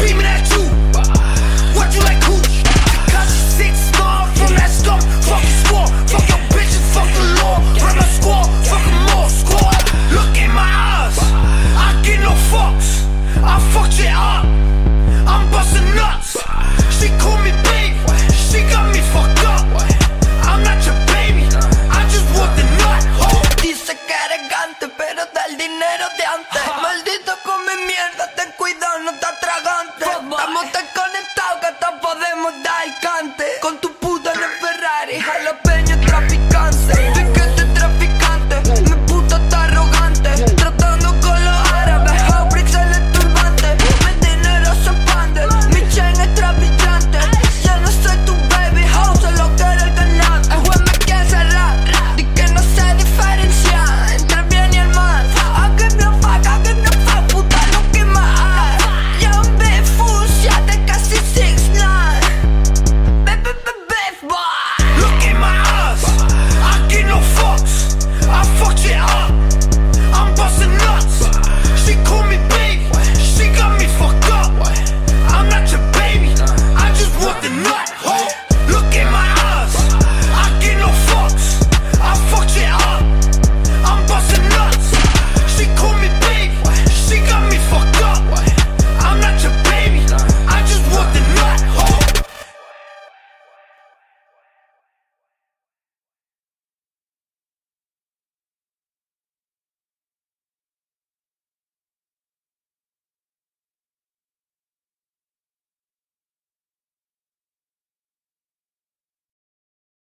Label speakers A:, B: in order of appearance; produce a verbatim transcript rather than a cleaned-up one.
A: beaming at you. What you like cooch? Cause you six small from that stump. Fuck your score, fuck your bitches, fuck the law. Run my score, fuck them all, score. Look in my eyes, I get no fucks. I fucked it up.